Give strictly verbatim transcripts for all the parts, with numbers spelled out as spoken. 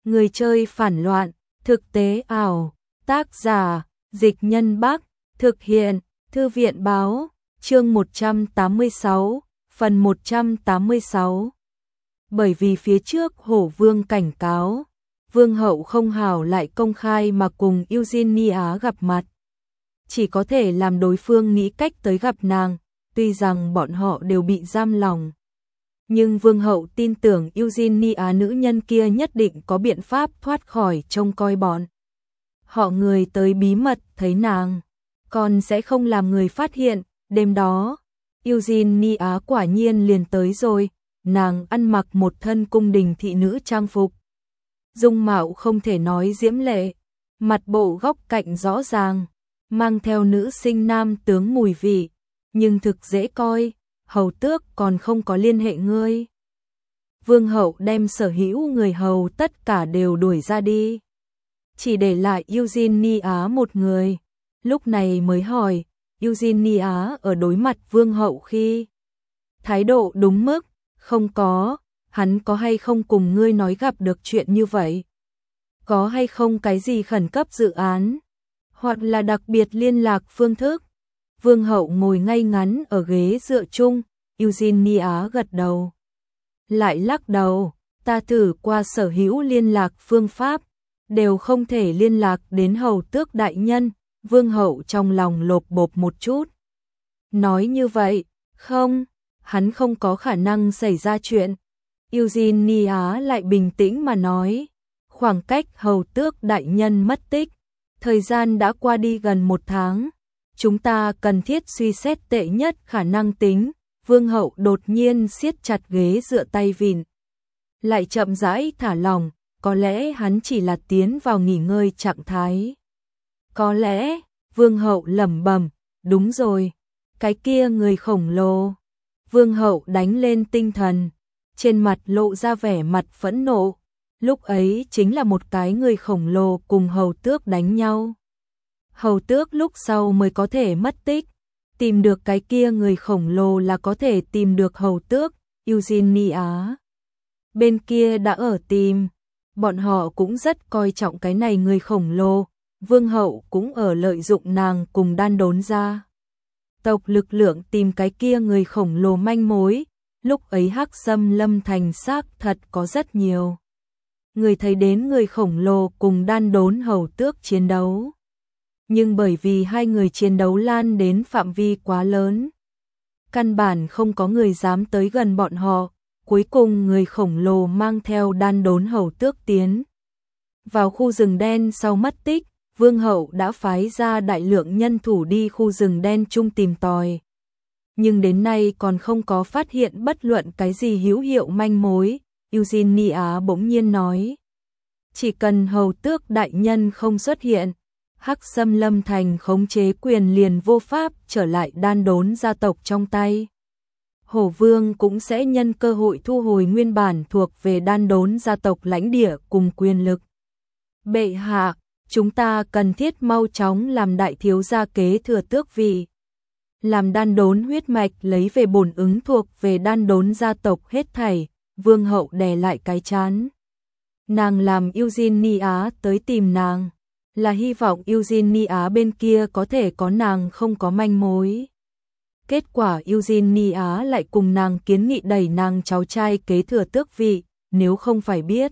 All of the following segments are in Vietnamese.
Người chơi phản loạn, thực tế ảo, tác giả, Dịch Nhân Bắc, thực hiện, Thư viện Báo, chương một trăm tám mươi sáu, phần một trăm tám mươi sáu. Bởi vì phía trước Hổ Vương cảnh cáo, Vương hậu không hảo lại công khai mà cùng Eugenia gặp mặt. Chỉ có thể làm đối phương nghĩ cách tới gặp nàng, tuy rằng bọn họ đều bị giam lòng. Nhưng Vương hậu tin tưởng Eugenia nữ nhân kia nhất định có biện pháp thoát khỏi trông coi bọn. Họ người tới bí mật thấy nàng, còn sẽ không làm người phát hiện. Đêm đó, Eugenia quả nhiên liền tới rồi, nàng ăn mặc một thân cung đình thị nữ trang phục. Dung mạo không thể nói diễm lệ, mặt bộ góc cạnh rõ ràng, mang theo nữ sinh nam tướng mùi vị, nhưng thực dễ coi. Hầu tước còn không có liên hệ ngươi. Vương hậu đem sở hữu người hầu tất cả đều đuổi ra đi, chỉ để lại Eugenia một người. Lúc này mới hỏi, Eugenia ở đối mặt vương hậu khi thái độ đúng mức. Không có, hắn có hay không cùng ngươi nói gặp được chuyện như vậy? Có hay không cái gì khẩn cấp dự án, hoặc là đặc biệt liên lạc phương thức? Vương hậu ngồi ngay ngắn ở ghế dựa chung, Eugenia gật đầu. Lại lắc đầu, ta thử qua sở hữu liên lạc phương pháp, đều không thể liên lạc đến hầu tước đại nhân. Vương hậu trong lòng lột bột một chút. Nói như vậy, không, hắn không có khả năng xảy ra chuyện. Eugenia lại bình tĩnh mà nói, khoảng cách hầu tước đại nhân mất tích, thời gian đã qua đi gần một tháng. Chúng ta cần thiết suy xét tệ nhất khả năng tính. Vương hậu đột nhiên siết chặt ghế dựa tay vịn, lại chậm rãi thả lỏng. Có lẽ hắn chỉ là tiến vào nghỉ ngơi trạng thái. Có lẽ, vương hậu lẩm bẩm, đúng rồi, cái kia người khổng lồ. Vương hậu đánh lên tinh thần, trên mặt lộ ra vẻ mặt phẫn nộ. Lúc ấy chính là một cái người khổng lồ cùng hầu tước đánh nhau. Hầu tước lúc sau mới có thể mất tích, tìm được cái kia người khổng lồ là có thể tìm được hầu tước. Eugenia bên kia đã ở tìm, bọn họ cũng rất coi trọng cái này người khổng lồ. Vương hậu cũng ở lợi dụng nàng cùng đan đốn gia tộc lực lượng tìm cái kia người khổng lồ manh mối. Lúc ấy Hắc Sâm Lâm thành xác thật có rất nhiều người thấy đến người khổng lồ cùng đan đốn hầu tước chiến đấu. Nhưng bởi vì hai người chiến đấu lan đến phạm vi quá lớn, căn bản không có người dám tới gần bọn họ. Cuối cùng người khổng lồ mang theo đan đốn hầu tước tiến vào khu rừng đen sau mất tích. Vương hậu đã phái ra đại lượng nhân thủ đi khu rừng đen chung tìm tòi, nhưng đến nay còn không có phát hiện bất luận cái gì hữu hiệu manh mối. Eugenia bỗng nhiên nói, chỉ cần hầu tước đại nhân không xuất hiện, Hắc Sâm Lâm thành khống chế quyền liền vô pháp trở lại đan đốn gia tộc trong tay. Hổ Vương cũng sẽ nhân cơ hội thu hồi nguyên bản thuộc về đan đốn gia tộc lãnh địa cùng quyền lực. Bệ hạ, chúng ta cần thiết mau chóng làm đại thiếu gia kế thừa tước vị, làm đan đốn huyết mạch lấy về bổn ứng thuộc về đan đốn gia tộc hết thảy. Vương hậu đè lại cái trán. Nàng làm Eugenia tới tìm nàng, là hy vọng Eugenia bên kia có thể có nàng không có manh mối. Kết quả Eugenia lại cùng nàng kiến nghị đẩy nàng cháu trai kế thừa tước vị. Nếu không phải biết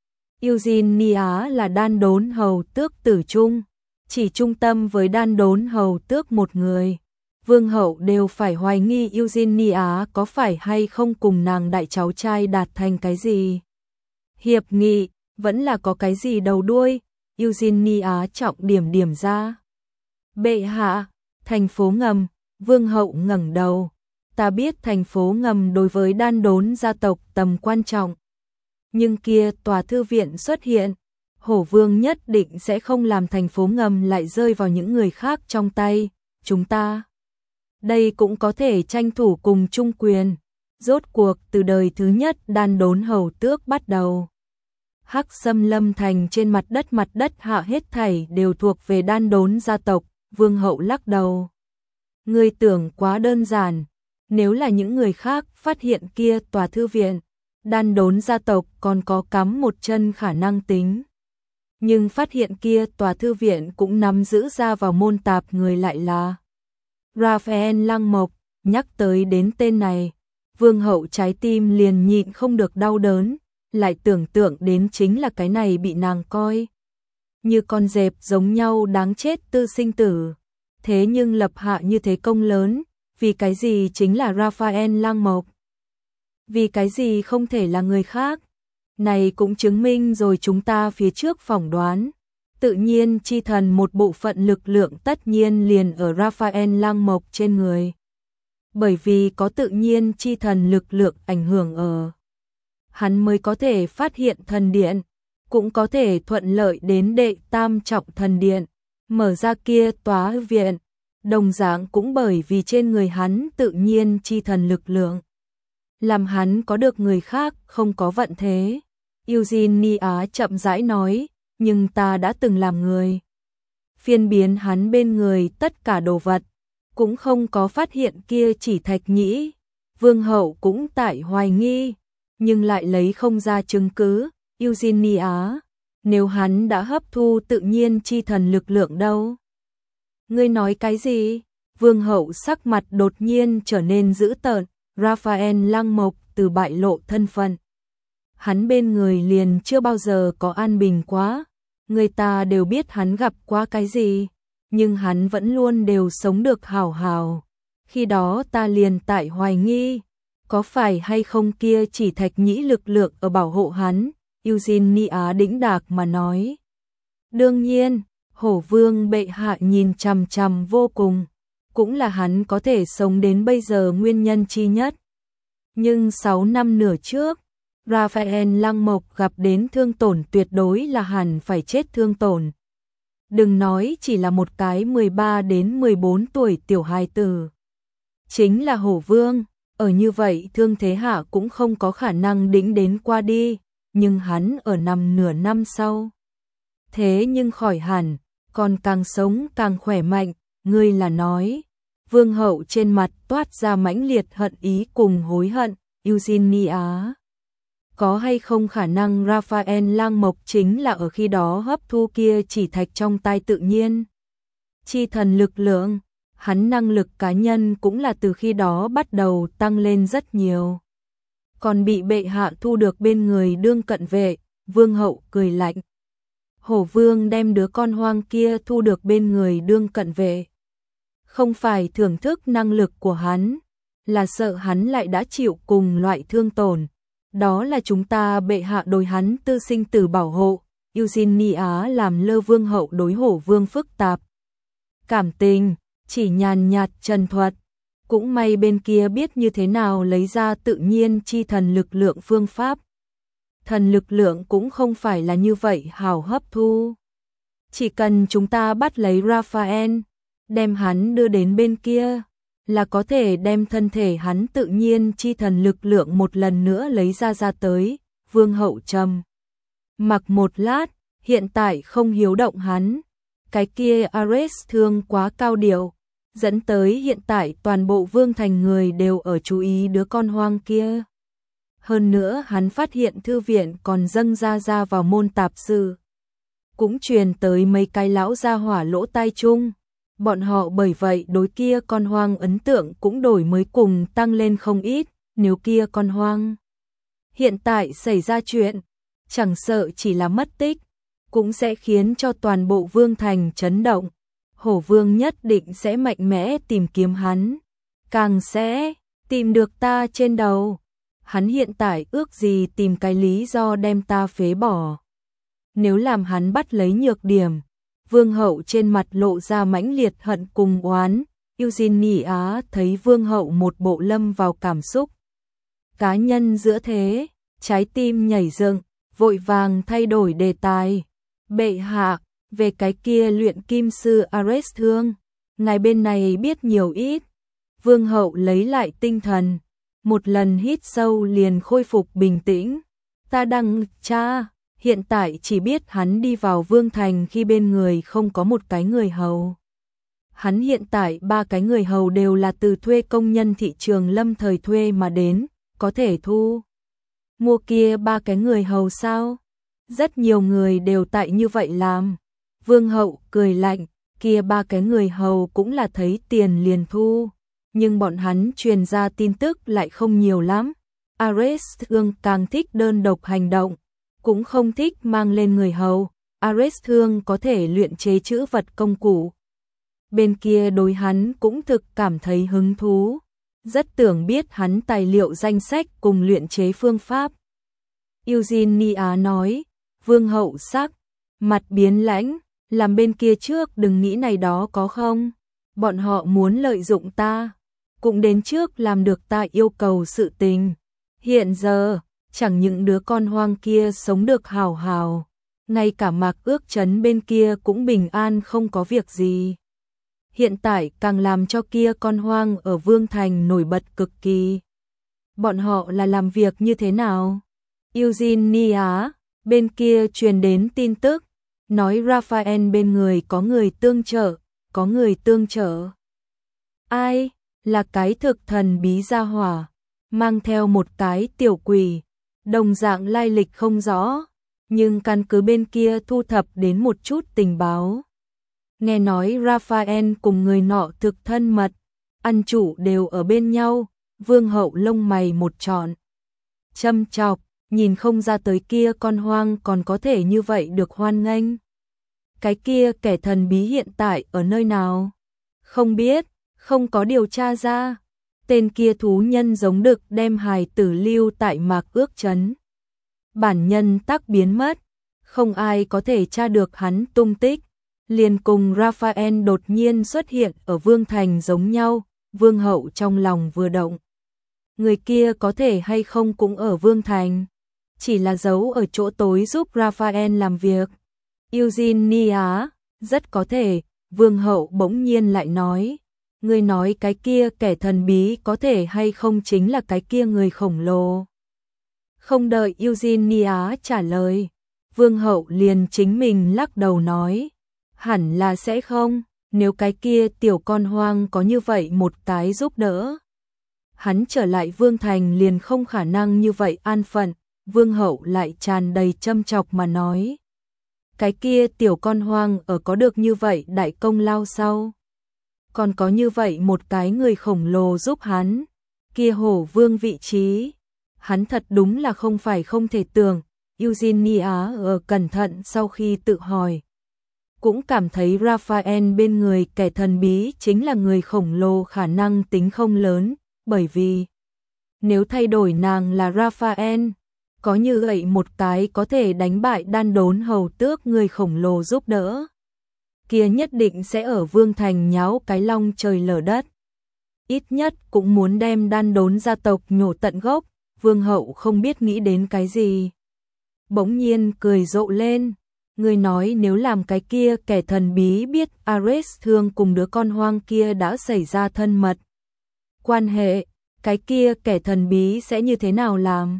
Eugenia là đan đốn hầu tước tử trung, chỉ trung tâm với đan đốn hầu tước một người, vương hậu đều phải hoài nghi Eugenia có phải hay không cùng nàng đại cháu trai đạt thành cái gì hiệp nghị, vẫn là có cái gì đầu đuôi. Eugenia trọng điểm điểm ra. Bệ hạ, thành phố ngầm. Vương hậu ngẩng đầu, ta biết thành phố ngầm đối với đan đốn gia tộc tầm quan trọng, nhưng kia tòa thư viện xuất hiện, Hổ Vương nhất định sẽ không làm thành phố ngầm lại rơi vào những người khác trong tay. Chúng ta đây cũng có thể tranh thủ cùng chung quyền. Rốt cuộc từ đời thứ nhất đan đốn hầu tước bắt đầu, Hắc Sâm Lâm thành trên mặt đất mặt đất hạ hết thảy đều thuộc về đan đốn gia tộc. Vương hậu lắc đầu, ngươi tưởng quá đơn giản. Nếu là những người khác phát hiện kia tòa thư viện, đan đốn gia tộc còn có cắm một chân khả năng tính. Nhưng phát hiện kia tòa thư viện cũng nắm giữ ra vào môn tạp người lại là Raphael Lăng Mộc. Nhắc tới đến tên này, Vương hậu trái tim liền nhịn không được đau đớn, lại tưởng tượng đến chính là cái này bị nàng coi như con dẹp giống nhau đáng chết tư sinh tử. Thế nhưng lập hạ như thế công lớn, vì cái gì chính là Raphael Lăng Mộc? Vì cái gì không thể là người khác? Này cũng chứng minh rồi chúng ta phía trước phỏng đoán. Tự nhiên chi thần một bộ phận lực lượng tất nhiên liền ở Raphael Lăng Mộc trên người. Bởi vì có tự nhiên chi thần lực lượng ảnh hưởng ở, hắn mới có thể phát hiện thần điện, cũng có thể thuận lợi đến đệ tam trọng thần điện, mở ra kia tòa viện. Đồng dạng cũng bởi vì trên người hắn tự nhiên chi thần lực lượng, làm hắn có được người khác không có vận thế. Eugenia chậm rãi nói, nhưng ta đã từng làm người phiên biến hắn bên người tất cả đồ vật, cũng không có phát hiện kia chỉ thạch nhĩ. Vương hậu cũng tại hoài nghi, nhưng lại lấy không ra chứng cứ. Eugenia, nếu hắn đã hấp thu tự nhiên chi thần lực lượng đâu? Ngươi nói cái gì? Vương hậu sắc mặt đột nhiên trở nên dữ tợn. Raphael Lăng Mộc từ bại lộ thân phận, hắn bên người liền chưa bao giờ có an bình quá. Người ta đều biết hắn gặp qua cái gì, nhưng hắn vẫn luôn đều sống được hảo hảo. Khi đó ta liền tại hoài nghi, có phải hay không kia chỉ thạch nhĩ lực lượng ở bảo hộ hắn. Eugenia đĩnh đạc mà nói. Đương nhiên, Hổ Vương bệ hạ nhìn chằm chằm vô cùng, cũng là hắn có thể sống đến bây giờ nguyên nhân chi nhất. Nhưng sáu năm nửa trước, Raphael Lăng Mộc gặp đến thương tổn tuyệt đối là hẳn phải chết thương tổn. Đừng nói chỉ là một cái mười ba đến mười bốn tuổi tiểu hài tử. Chính là Hổ Vương, ở như vậy thương thế hạ cũng không có khả năng đĩnh đến qua đi, nhưng hắn ở nằm nửa năm sau. Thế nhưng khỏi hẳn, còn càng sống càng khỏe mạnh. Ngươi là nói? Vương hậu trên mặt toát ra mãnh liệt hận ý cùng hối hận. Eugenia, có hay không khả năng Raphael Lăng Mộc chính là ở khi đó hấp thu kia chỉ thạch trong tay tự nhiên chi thần lực lượng? Hắn năng lực cá nhân cũng là từ khi đó bắt đầu tăng lên rất nhiều, còn bị bệ hạ thu được bên người đương cận vệ. Vương hậu cười lạnh. Hổ Vương đem đứa con hoang kia thu được bên người đương cận vệ, không phải thưởng thức năng lực của hắn, là sợ hắn lại đã chịu cùng loại thương tổn. Đó là chúng ta bệ hạ đối hắn tư sinh tử bảo hộ. Eugenia làm lơ Vương hậu đối Hổ Vương phức tạp cảm tình, chỉ nhàn nhạt trần thuật. Cũng may bên kia biết như thế nào lấy ra tự nhiên chi thần lực lượng phương pháp. Thần lực lượng cũng không phải là như vậy hào hấp thu. Chỉ cần chúng ta bắt lấy Raphael, đem hắn đưa đến bên kia, là có thể đem thân thể hắn tự nhiên chi thần lực lượng một lần nữa lấy ra ra tới. Vương hậu trầm mặc một lát, hiện tại không hiếu động hắn. Cái kia Ares thương quá cao điệu, dẫn tới hiện tại toàn bộ vương thành người đều ở chú ý đứa con hoang kia. Hơn nữa hắn phát hiện thư viện còn dâng ra ra vào môn tạp sự, cũng truyền tới mấy cái lão gia hỏa lỗ tai chung. Bọn họ bởi vậy đối kia con hoang ấn tượng cũng đổi mới cùng tăng lên không ít. Nếu kia con hoang hiện tại xảy ra chuyện, chẳng sợ chỉ là mất tích, cũng sẽ khiến cho toàn bộ vương thành chấn động. Hổ Vương nhất định sẽ mạnh mẽ tìm kiếm hắn, càng sẽ tìm được ta trên đầu. Hắn hiện tại ước gì tìm cái lý do đem ta phế bỏ. Nếu làm hắn bắt lấy nhược điểm. Vương hậu trên mặt lộ ra mãnh liệt hận cùng oán. Eugenia thấy vương hậu một bộ lâm vào cảm xúc cá nhân giữa thế, trái tim nhảy dựng, vội vàng thay đổi đề tài. Bệ hạ, về cái kia luyện kim sư Ares thương, ngài bên này biết nhiều ít. Vương hậu lấy lại tinh thần, một lần hít sâu liền khôi phục bình tĩnh. Ta đăng cha, hiện tại chỉ biết hắn đi vào vương thành khi bên người không có một cái người hầu. Hắn hiện tại ba cái người hầu đều là từ thuê công nhân thị trường lâm thời thuê mà đến, có thể thu Mua kia ba cái người hầu sao? Rất nhiều người đều tại như vậy làm. Vương hậu cười lạnh, kia ba cái người hầu cũng là thấy tiền liền thu, nhưng bọn hắn truyền ra tin tức lại không nhiều lắm. Ares Thương càng thích đơn độc hành động, cũng không thích mang lên người hầu. Ares Thương có thể luyện chế chữ vật công cụ. Bên kia đối hắn cũng thực cảm thấy hứng thú, rất tưởng biết hắn tài liệu danh sách cùng luyện chế phương pháp. Eugenia nói, vương hậu sắc, mặt biến lãnh, làm bên kia trước đừng nghĩ này đó có không, bọn họ muốn lợi dụng ta, cũng đến trước làm được ta yêu cầu sự tình. Hiện giờ, chẳng những đứa con hoang kia sống được hào hào, ngay cả Mạc Ước Trấn bên kia cũng bình an không có việc gì. Hiện tại càng làm cho kia con hoang ở Vương Thành nổi bật cực kỳ. Bọn họ là làm việc như thế nào? Eugenia, bên kia truyền đến tin tức, nói Raphael bên người có người tương trợ, có người tương trợ. Ai? Là cái thực thần bí gia hỏa, mang theo một cái tiểu quỷ, đồng dạng lai lịch không rõ, nhưng căn cứ bên kia thu thập đến một chút tình báo. Nghe nói Raphael cùng người nọ thực thân mật, ăn chủ đều ở bên nhau, vương hậu lông mày một trọn. Châm chọc, nhìn không ra tới kia con hoang còn có thể như vậy được hoan nghênh. Cái kia kẻ thần bí hiện tại ở nơi nào? Không biết, không có điều tra ra. Tên kia thú nhân giống đực đem hài tử lưu tại Mạc Ước Trấn. Bản nhân tắc biến mất, không ai có thể tra được hắn tung tích. Liền cùng Raphael đột nhiên xuất hiện ở Vương Thành giống nhau, vương hậu trong lòng vừa động. Người kia có thể hay không cũng ở Vương Thành, chỉ là giấu ở chỗ tối giúp Raphael làm việc. Eugenia, rất có thể, vương hậu bỗng nhiên lại nói, người nói cái kia kẻ thần bí có thể hay không chính là cái kia người khổng lồ. Không đợi Eugenia trả lời, vương hậu liền chính mình lắc đầu nói, hẳn là sẽ không, nếu cái kia tiểu con hoang có như vậy một cái giúp đỡ. Hắn trở lại Vương Thành liền không khả năng như vậy an phận, vương hậu lại tràn đầy châm chọc mà nói. Cái kia tiểu con hoang ở có được như vậy đại công lao sau. Còn có như vậy một cái người khổng lồ giúp hắn, kia hổ vương vị trí. Hắn thật đúng là không phải không thể tưởng, Eugenia ở cẩn thận sau khi tự hỏi. Cũng cảm thấy Raphael bên người kẻ thần bí chính là người khổng lồ khả năng tính không lớn, bởi vì nếu thay đổi nàng là Raphael, có như vậy một cái có thể đánh bại đan đốn hầu tước người khổng lồ giúp đỡ. Kia nhất định sẽ ở Vương Thành nháo cái long trời lở đất. Ít nhất cũng muốn đem đan đốn gia tộc nhổ tận gốc, vương hậu không biết nghĩ đến cái gì. Bỗng nhiên cười rộ lên. Người nói nếu làm cái kia kẻ thần bí biết Ares Thương cùng đứa con hoang kia đã xảy ra thân mật quan hệ, cái kia kẻ thần bí sẽ như thế nào làm?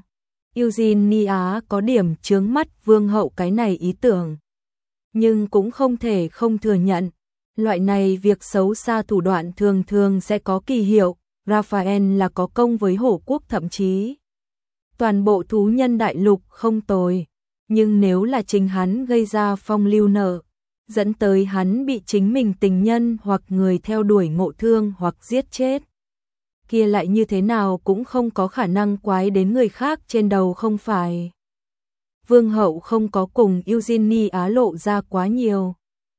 Eugenia có điểm chướng mắt vương hậu cái này ý tưởng. Nhưng cũng không thể không thừa nhận, loại này việc xấu xa thủ đoạn thường thường sẽ có kỳ hiệu, Raphael là có công với hổ quốc thậm chí. Toàn bộ thú nhân đại lục không tồi. Nhưng nếu là chính hắn gây ra phong lưu nợ, dẫn tới hắn bị chính mình tình nhân hoặc người theo đuổi ngộ thương hoặc giết chết, kia lại như thế nào cũng không có khả năng quái đến người khác trên đầu không phải. Vương hậu không có cùng Eugenia lộ ra quá nhiều.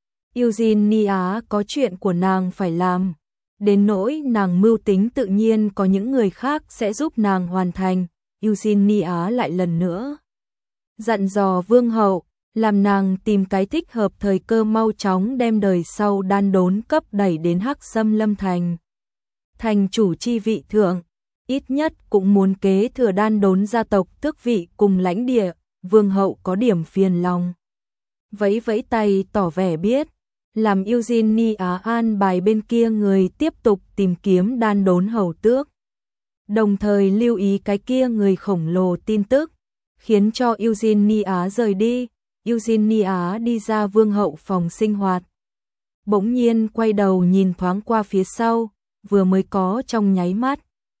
Eugenia có chuyện của nàng phải làm, đến nỗi nàng mưu tính tự nhiên có những người khác sẽ giúp nàng hoàn thành. Eugenia lại lần nữa dặn dò vương hậu, làm nàng tìm cái thích hợp thời cơ mau chóng đem đời sau đan đốn cấp đẩy đến Hắc Xâm Lâm Thành. Thành chủ chi vị thượng, ít nhất cũng muốn kế thừa đan đốn gia tộc tước vị cùng lãnh địa, vương hậu có điểm phiền lòng. Vẫy vẫy tay tỏ vẻ biết, làm Eugenia an bài bên kia người tiếp tục tìm kiếm đan đốn hầu tước. Đồng thời lưu ý cái kia người khổng lồ tin tức, khiến cho Eugenia rời đi. Eugenia đi ra vương hậu phòng sinh hoạt. Bỗng nhiên quay đầu nhìn thoáng qua phía sau, vừa mới có trong nháy mắt.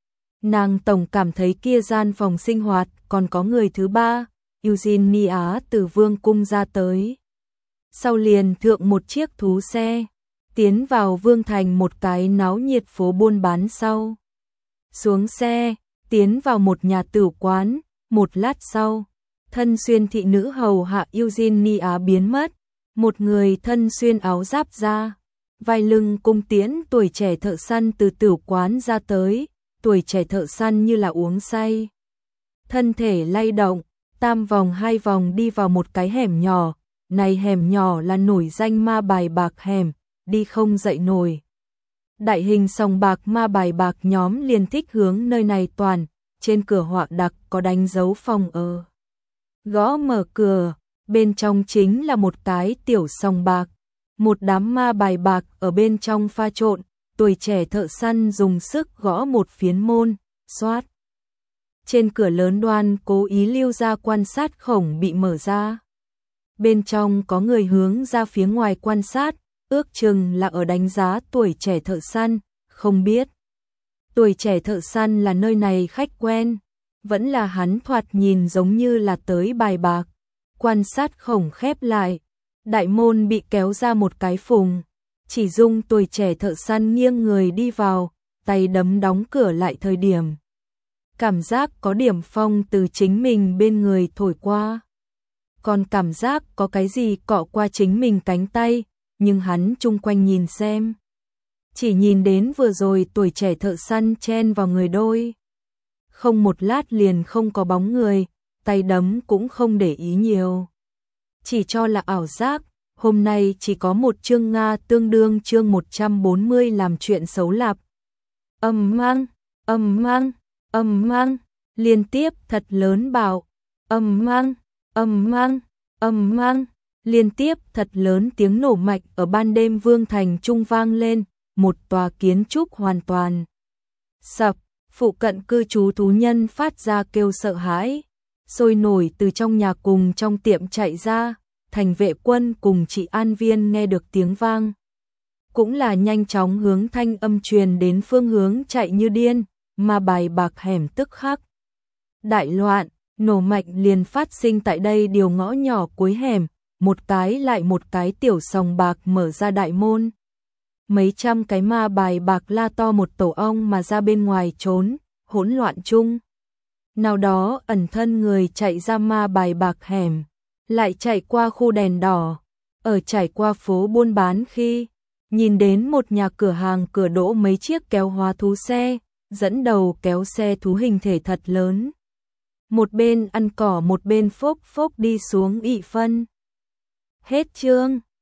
Nàng tổng cảm thấy kia gian phòng sinh hoạt còn có người thứ ba, Eugenia từ vương cung ra tới. Sau liền thượng một chiếc thú xe, tiến vào vương thành một cái náo nhiệt phố buôn bán sau. Xuống xe, tiến vào một nhà tử quán, một lát sau, thân xuyên thị nữ hầu hạ Eugenia biến mất, một người thân xuyên áo giáp ra, vai lưng cung tiễn tuổi trẻ thợ săn từ tử quán ra tới, tuổi trẻ thợ săn như là uống say. Thân thể lay động, tam vòng hai vòng đi vào một cái hẻm nhỏ, này hẻm nhỏ là nổi danh ma bài bạc hẻm, đi không dậy nổi. Đại hình sòng bạc ma bài bạc nhóm liền thích hướng nơi này toàn, trên cửa họa đặc có đánh dấu phòng ở. Gõ mở cửa, bên trong chính là một cái tiểu sòng bạc, một đám ma bài bạc ở bên trong pha trộn, tuổi trẻ thợ săn dùng sức gõ một phiến môn, xoát. Trên cửa lớn đoan cố ý lưu ra quan sát khổng bị mở ra. Bên trong có người hướng ra phía ngoài quan sát, ước chừng là ở đánh giá tuổi trẻ thợ săn, không biết. Tuổi trẻ thợ săn là nơi này khách quen, vẫn là hắn thoạt nhìn giống như là tới bài bạc. Quan sát khổng khép lại, đại môn bị kéo ra một cái phùng, chỉ dung tuổi trẻ thợ săn nghiêng người đi vào, tay đấm đóng cửa lại thời điểm. Cảm giác có điểm phong từ chính mình bên người thổi qua. Còn cảm giác có cái gì cọ qua chính mình cánh tay, nhưng hắn chung quanh nhìn xem. Chỉ nhìn đến vừa rồi tuổi trẻ thợ săn chen vào người đôi. Không một lát liền không có bóng người, tay đấm cũng không để ý nhiều. Chỉ cho là ảo giác, hôm nay chỉ có một chương Nga tương đương chương một trăm bốn mươi làm chuyện xấu lạp. Âm mang, âm mang, âm mang, liên tiếp thật lớn bảo, âm mang, âm mang, âm mang, liên tiếp thật lớn tiếng nổ mạnh ở ban đêm vương thành trung vang lên, một tòa kiến trúc hoàn toàn sập, phụ cận cư trú thú nhân phát ra kêu sợ hãi, sôi nổi từ trong nhà cùng trong tiệm chạy ra, thành vệ quân cùng trị an viên nghe được tiếng vang. Cũng là nhanh chóng hướng thanh âm truyền đến phương hướng chạy như điên, mà bài bạc hẻm tức khắc. Đại loạn, nổ mạnh liền phát sinh tại đây điều ngõ nhỏ cuối hẻm, một cái lại một cái tiểu sòng bạc mở ra đại môn. Mấy trăm cái ma bài bạc la to một tổ ong mà ra bên ngoài trốn, hỗn loạn chung. Nào đó ẩn thân người chạy ra ma bài bạc hẻm, lại chạy qua khu đèn đỏ, ở trải qua phố buôn bán khi nhìn đến một nhà cửa hàng cửa đỗ mấy chiếc kéo hóa thú xe, dẫn đầu kéo xe thú hình thể thật lớn. Một bên ăn cỏ một bên phốc phốc đi xuống ị phân. Hết chương.